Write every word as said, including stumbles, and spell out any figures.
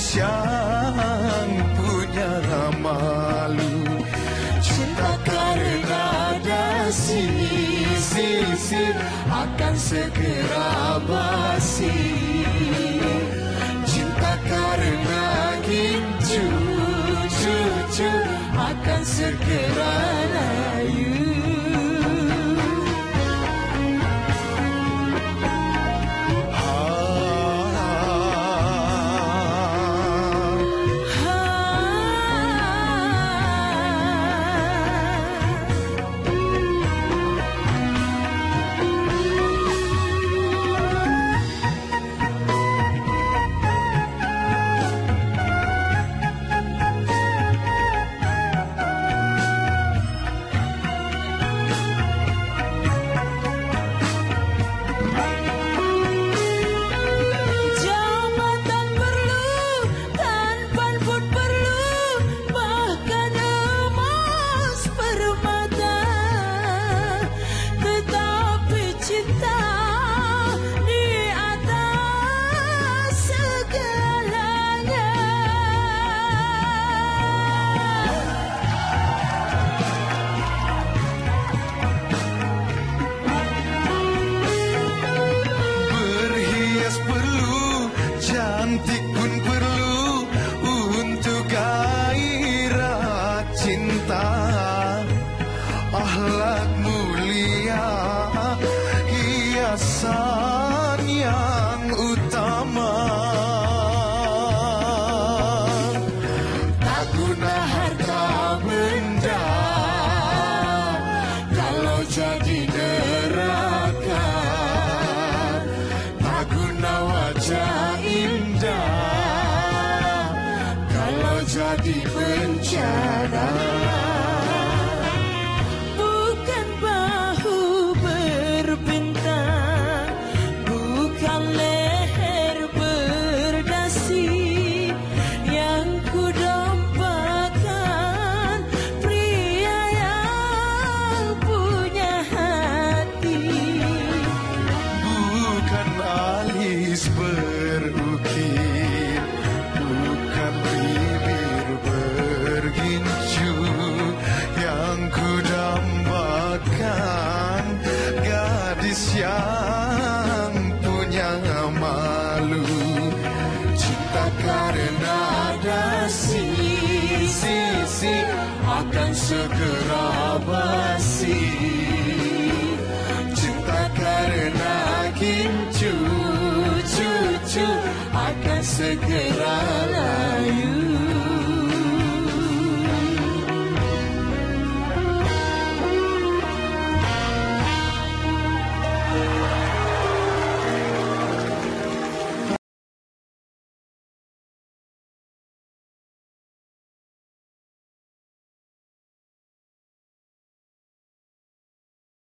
yang punya malu. Cinta karena dasi sisi akan segera basi. Cinta karena gincu cucu akan segera layu. Cantik pun perlu untuk gairah cinta. Akhlak mulia hiasan yang utama. Tak guna harta benda kalau jadi neraka. Tak guna wajah indah kalau jadi bencana. Bukan bahu berbintang, bukan leher berdasi yang kudambakan, pria yang punya hati. Bukan alis berukir, bukan bibir bergincu yang kudambakan, gadis yang punya malu. Cinta karena dasi sisi akan segera basi. Cinta karena gincu cucu akan segera layu.